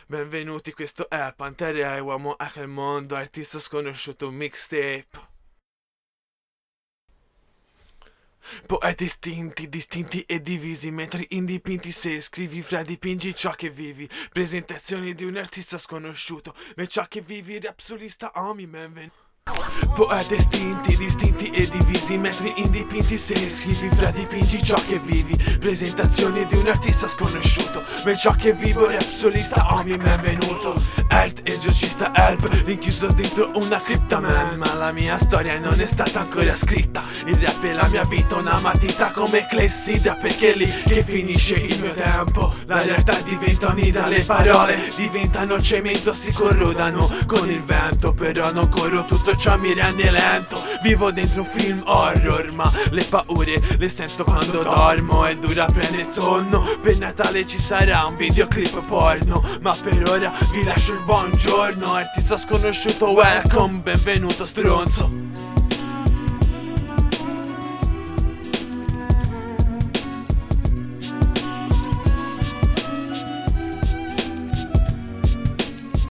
Benvenuti, questo è Panterea, uomo hacker mondo, artista sconosciuto, mixtape. Poeti estinti, distinti e divisi, mentre indipinti se scrivi fra dipingi ciò che vivi. Presentazione di un artista sconosciuto, per ciò che vivi, rap solista Omi, benvenuti. Poeti estinti, distinti e divisi, mentre indipinti se scrivi fra dipingi ciò che vivi. Presentazione di un artista sconosciuto, per ciò che vivo, rap solista Omi, benvenuto. Art esorcista help, rinchiuso dentro una cripta man, ma la mia storia non è stata ancora scritta. Il rap è la mia vita, una matita come clessidra, perché è lì che finisce il mio tempo. La realtà diventa unida, le parole diventano cemento, si corrodano con il vento. Però non corro, tutto ciò mi rende lento. Vivo dentro un film horror, ma le paure le sento quando dormo. È dura prendere il sonno, per Natale ci sarà un videoclip porno. Ma per ora vi lascio il buongiorno, artista sconosciuto, welcome, benvenuto stronzo.